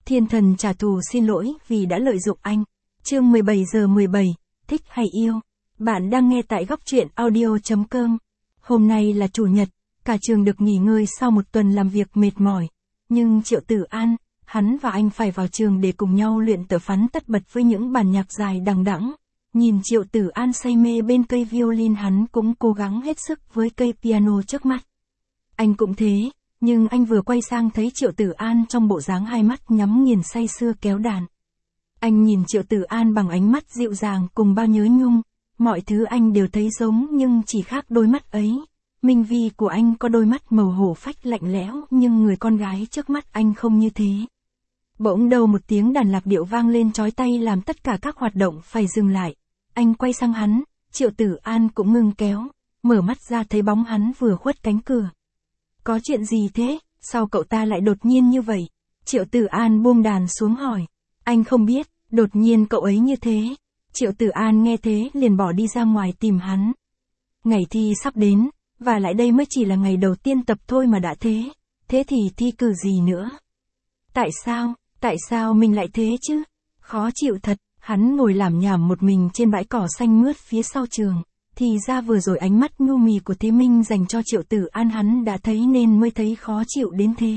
Thiên thần trả thù xin lỗi vì đã lợi dụng anh. Chương 17 giờ 17, thích hay yêu. Bạn đang nghe tại góc truyện audio.com. Hôm nay là chủ nhật, cả trường được nghỉ ngơi sau một tuần làm việc mệt mỏi. Nhưng Triệu Tử An, hắn và anh phải vào trường để cùng nhau luyện tờ phắn tất bật với những bản nhạc dài đằng đẵng. Nhìn Triệu Tử An say mê bên cây violin, hắn cũng cố gắng hết sức với cây piano trước mắt. Anh cũng thế, nhưng anh vừa quay sang thấy Triệu Tử An trong bộ dáng hai mắt nhắm nghiền say sưa kéo đàn. Anh nhìn Triệu Tử An bằng ánh mắt dịu dàng cùng bao nhớ nhung, mọi thứ anh đều thấy giống nhưng chỉ khác đôi mắt ấy. Minh Vi của anh có đôi mắt màu hổ phách lạnh lẽo, nhưng người con gái trước mắt anh không như thế. Bỗng đâu một tiếng đàn lạc điệu vang lên chói tai làm tất cả các hoạt động phải dừng lại. Anh quay sang hắn, Triệu Tử An cũng ngừng kéo, mở mắt ra thấy bóng hắn vừa khuất cánh cửa. Có chuyện gì thế, sao cậu ta lại đột nhiên như vậy? Triệu Tử An buông đàn xuống hỏi. Anh không biết, đột nhiên cậu ấy như thế. Triệu Tử An nghe thế liền bỏ đi ra ngoài tìm hắn. Ngày thi sắp đến, và lại đây mới chỉ là ngày đầu tiên tập thôi mà đã thế. Thế thì thi cử gì nữa? Tại sao mình lại thế chứ? Khó chịu thật, hắn ngồi lảm nhảm một mình trên bãi cỏ xanh mướt phía sau trường. Thì ra vừa rồi ánh mắt nhu mì của Thế Minh dành cho Triệu Tử An hắn đã thấy nên mới thấy khó chịu đến thế.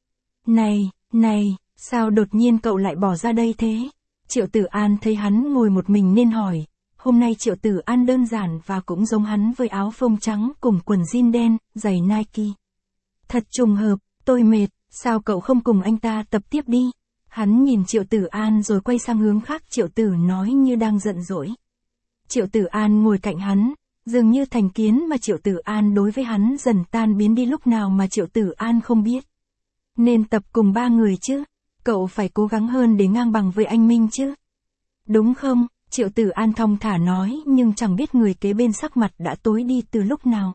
Này, sao đột nhiên cậu lại bỏ ra đây thế? Triệu Tử An thấy hắn ngồi một mình nên hỏi. Hôm nay Triệu Tử An đơn giản và cũng giống hắn với áo phông trắng cùng quần jean đen, giày Nike. Thật trùng hợp, tôi mệt, sao cậu không cùng anh ta tập tiếp đi? Hắn nhìn Triệu Tử An rồi quay sang hướng khác. Triệu Tử nói như đang giận dỗi. Triệu Tử An ngồi cạnh hắn, dường như thành kiến mà Triệu Tử An đối với hắn dần tan biến đi lúc nào mà Triệu Tử An không biết. Nên tập cùng ba người chứ, cậu phải cố gắng hơn để ngang bằng với anh Minh chứ. Đúng không? Triệu Tử An thong thả nói, nhưng chẳng biết người kế bên sắc mặt đã tối đi từ lúc nào.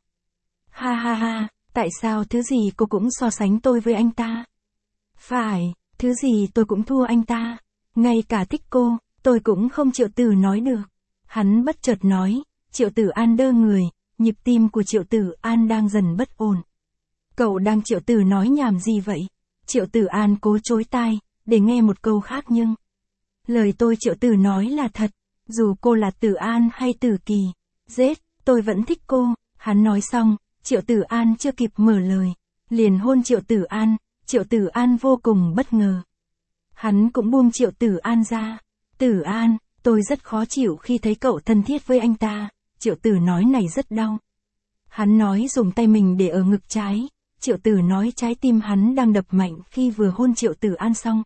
Ha, tại sao thứ gì cô cũng so sánh tôi với anh ta? Phải, thứ gì tôi cũng thua anh ta. Ngay cả thích cô, tôi cũng không. Triệu Tử nói được. Hắn bất chợt nói, Triệu Tử An đơ người, nhịp tim của Triệu Tử An đang dần bất ổn. Cậu đang Triệu Tử nói nhảm gì vậy? Triệu Tử An cố chối tai, để nghe một câu khác nhưng. Lời tôi Triệu Tử nói là thật, dù cô là Tử An hay Tử Kỳ, tôi vẫn thích cô. Hắn nói xong, Triệu Tử An chưa kịp mở lời, liền hôn Triệu Tử An. Triệu Tử An vô cùng bất ngờ. Hắn cũng buông Triệu Tử An ra. Tử An, tôi rất khó chịu khi thấy cậu thân thiết với anh ta. Triệu Tử nói này rất đau. Hắn nói dùng tay mình để ở ngực trái. Triệu Tử nói trái tim hắn đang đập mạnh khi vừa hôn Triệu Tử An xong.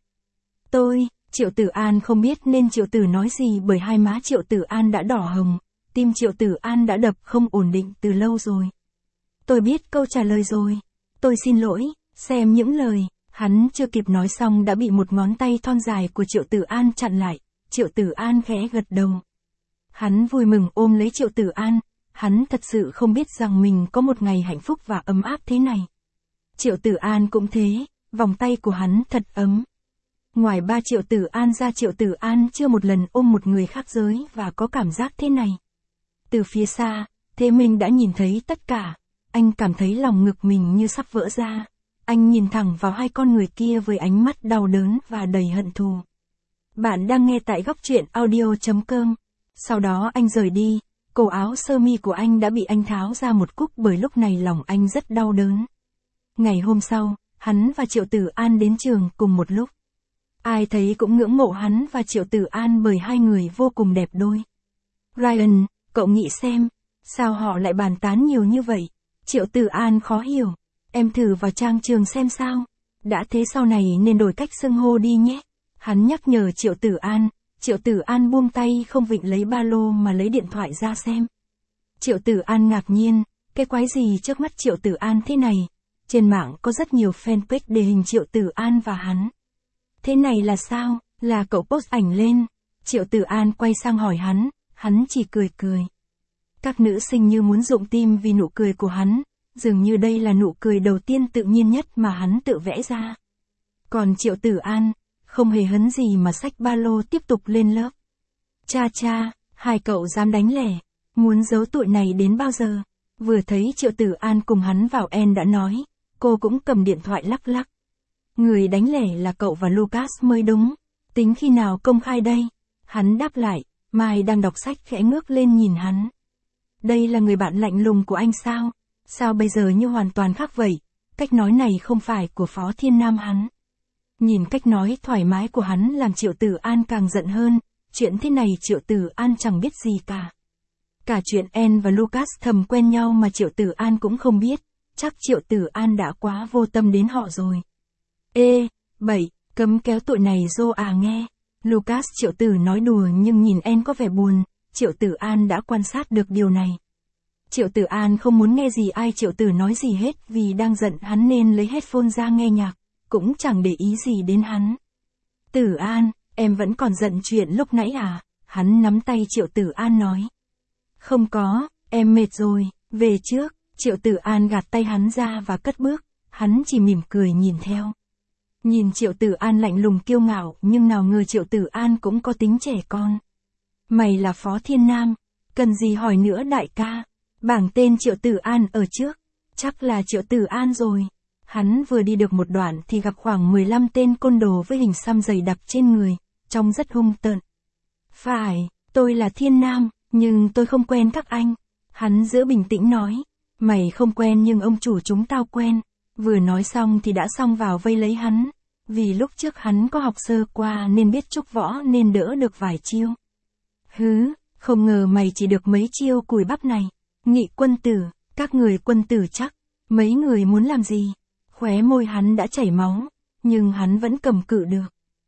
Triệu Tử An không biết nên Triệu Tử nói gì bởi hai má Triệu Tử An đã đỏ hồng. Tim Triệu Tử An đã đập không ổn định từ lâu rồi. Tôi biết câu trả lời rồi. Tôi xin lỗi, xem những lời. Hắn chưa kịp nói xong đã bị một ngón tay thon dài của Triệu Tử An chặn lại. Triệu Tử An khẽ gật đầu. Hắn vui mừng ôm lấy Triệu Tử An. Hắn thật sự không biết rằng mình có một ngày hạnh phúc và ấm áp thế này. Triệu Tử An cũng thế, vòng tay của hắn thật ấm. Ngoài ba Triệu Tử An ra, Triệu Tử An chưa một lần ôm một người khác giới và có cảm giác thế này. Từ phía xa, Thế Minh đã nhìn thấy tất cả. Anh cảm thấy lòng ngực mình như sắp vỡ ra. Anh nhìn thẳng vào hai con người kia với ánh mắt đau đớn và đầy hận thù. Bạn đang nghe tại góc truyện audio.com. Sau đó anh rời đi, cổ áo sơ mi của anh đã bị anh tháo ra một cúc bởi lúc này lòng anh rất đau đớn. Ngày hôm sau, hắn và Triệu Tử An đến trường cùng một lúc. Ai thấy cũng ngưỡng mộ hắn và Triệu Tử An bởi hai người vô cùng đẹp đôi. Ryan, cậu nghĩ xem, sao họ lại bàn tán nhiều như vậy? Triệu Tử An khó hiểu. Em thử vào trang trường xem sao. Đã thế sau này nên đổi cách xưng hô đi nhé. Hắn nhắc nhở Triệu Tử An. Triệu Tử An buông tay không vịnh lấy ba lô mà lấy điện thoại ra xem. Triệu Tử An ngạc nhiên, cái quái gì trước mắt Triệu Tử An thế này? Trên mạng có rất nhiều fanpage đề hình Triệu Tử An và hắn. Thế này là sao? Là cậu post ảnh lên. Triệu Tử An quay sang hỏi hắn chỉ cười. Các nữ sinh như muốn rụng tim vì nụ cười của hắn, dường như đây là nụ cười đầu tiên tự nhiên nhất mà hắn tự vẽ ra. Còn Triệu Tử An, không hề hấn gì mà xách ba lô tiếp tục lên lớp. Cha, hai cậu dám đánh lẻ, muốn giấu tụi này đến bao giờ? Vừa thấy Triệu Tử An cùng hắn vào đã nói, cô cũng cầm điện thoại lắc. Người đánh lẻ là cậu và Lucas mới đúng. Tính khi nào công khai đây? Hắn đáp lại, Mai đang đọc sách khẽ ngước lên nhìn hắn. Đây là người bạn lạnh lùng của anh sao? Sao bây giờ như hoàn toàn khác vậy? Cách nói này không phải của Phó Thiên Nam hắn. Nhìn cách nói thoải mái của hắn làm Triệu Tử An càng giận hơn, chuyện thế này Triệu Tử An chẳng biết gì cả. Cả chuyện Anne và Lucas thầm quen nhau mà Triệu Tử An cũng không biết, chắc Triệu Tử An đã quá vô tâm đến họ rồi. Ê, bậy, cấm kéo tụi này vô à nghe. Lucas Triệu Tử nói đùa nhưng nhìn Anne có vẻ buồn, Triệu Tử An đã quan sát được điều này. Triệu Tử An không muốn nghe gì ai Triệu Tử nói gì hết vì đang giận hắn nên lấy headphone ra nghe nhạc, cũng chẳng để ý gì đến hắn. Tử An, em vẫn còn giận chuyện lúc nãy à? Hắn nắm tay Triệu Tử An nói. Không có, em mệt rồi, về trước. Triệu Tử An gạt tay hắn ra và cất bước, hắn chỉ mỉm cười nhìn theo. Nhìn Triệu Tử An lạnh lùng kiêu ngạo nhưng nào ngờ Triệu Tử An cũng có tính trẻ con. Mày là Phó Thiên Nam, cần gì hỏi nữa đại ca. Bảng tên Triệu Tử An ở trước, chắc là Triệu Tử An rồi. Hắn vừa đi được một đoạn thì gặp khoảng 15 tên côn đồ với hình xăm dày đặc trên người, trông rất hung tợn. Phải, tôi là Thiên Nam, nhưng tôi không quen các anh. Hắn giữ bình tĩnh nói, mày không quen nhưng ông chủ chúng tao quen. Vừa nói xong thì đã xông vào vây lấy hắn. Vì lúc trước hắn có học sơ qua nên biết trúc võ nên đỡ được vài chiêu. Hứ, không ngờ mày chỉ được mấy chiêu cùi bắp này. Nghị quân tử, các người quân tử chắc. Mấy người muốn làm gì? Khóe môi hắn đã chảy máu, nhưng hắn vẫn cầm cự được.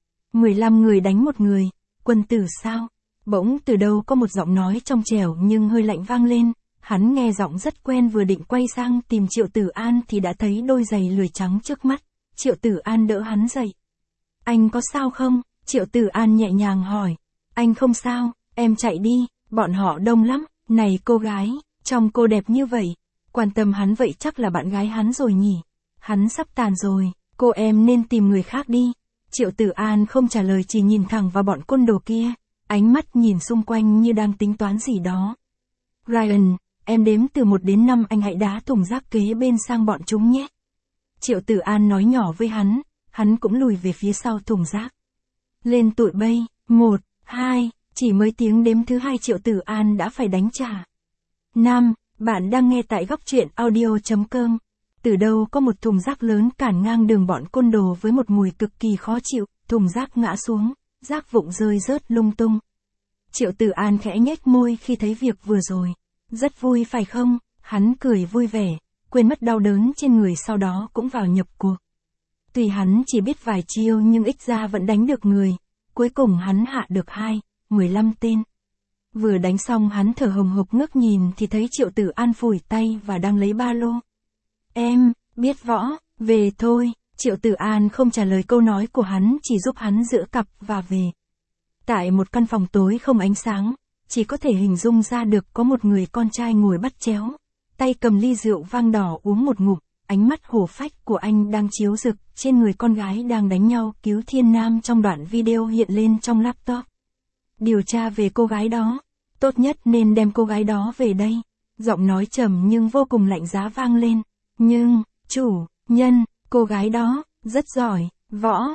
15 người đánh một người, quân tử sao? Bỗng từ đâu có một giọng nói trong trẻo nhưng hơi lạnh vang lên. Hắn nghe giọng rất quen vừa định quay sang tìm Triệu Tử An thì đã thấy đôi giày lười trắng trước mắt. Triệu Tử An đỡ hắn dậy. Anh có sao không? Triệu Tử An nhẹ nhàng hỏi. Anh không sao, em chạy đi, bọn họ đông lắm. Này cô gái, trông cô đẹp như vậy. Quan tâm hắn vậy chắc là bạn gái hắn rồi nhỉ? Hắn sắp tàn rồi, cô em nên tìm người khác đi. Triệu Tử An không trả lời chỉ nhìn thẳng vào bọn côn đồ kia. Ánh mắt nhìn xung quanh như đang tính toán gì đó. Ryan, em đếm từ 1 đến 5 anh hãy đá thùng rác kế bên sang bọn chúng nhé. Triệu Tử An nói nhỏ với hắn cũng lùi về phía sau thùng rác. Lên tụi bay, 1, 2, chỉ mới tiếng đếm thứ 2 Triệu Tử An đã phải đánh trả. 5, bạn đang nghe tại góc truyện audio.com. Từ đâu có một thùng rác lớn cản ngang đường bọn côn đồ với một mùi cực kỳ khó chịu, thùng rác ngã xuống, rác vụn rơi rớt lung tung. Triệu Tử An khẽ nhếch môi khi thấy việc vừa rồi. Rất vui phải không? Hắn cười vui vẻ, quên mất đau đớn trên người sau đó cũng vào nhập cuộc. Tuy hắn chỉ biết vài chiêu nhưng ít ra vẫn đánh được người. Cuối cùng hắn hạ được 15 tên. Vừa đánh xong hắn thở hồng hộc ngước nhìn thì thấy Triệu Tử An phủi tay và đang lấy ba lô. Em, biết võ, về thôi. Triệu Tử An không trả lời câu nói của hắn chỉ giúp hắn giữ cặp và về. Tại một căn phòng tối không ánh sáng, chỉ có thể hình dung ra được có một người con trai ngồi bắt chéo, tay cầm ly rượu vang đỏ uống một ngụm, ánh mắt hổ phách của anh đang chiếu rực trên người con gái đang đánh nhau cứu Thiên Nam trong đoạn video hiện lên trong laptop. Điều tra về cô gái đó, tốt nhất nên đem cô gái đó về đây. Giọng nói trầm nhưng vô cùng lạnh giá vang lên. Nhưng, chủ nhân, cô gái đó, rất giỏi, võ,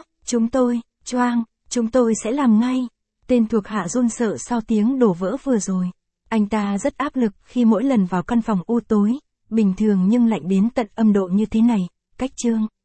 chúng tôi sẽ làm ngay. Tên thuộc hạ run sợ sau tiếng đổ vỡ vừa rồi. Anh ta rất áp lực khi mỗi lần vào căn phòng u tối, bình thường nhưng lạnh đến tận âm độ như thế này, cách chương.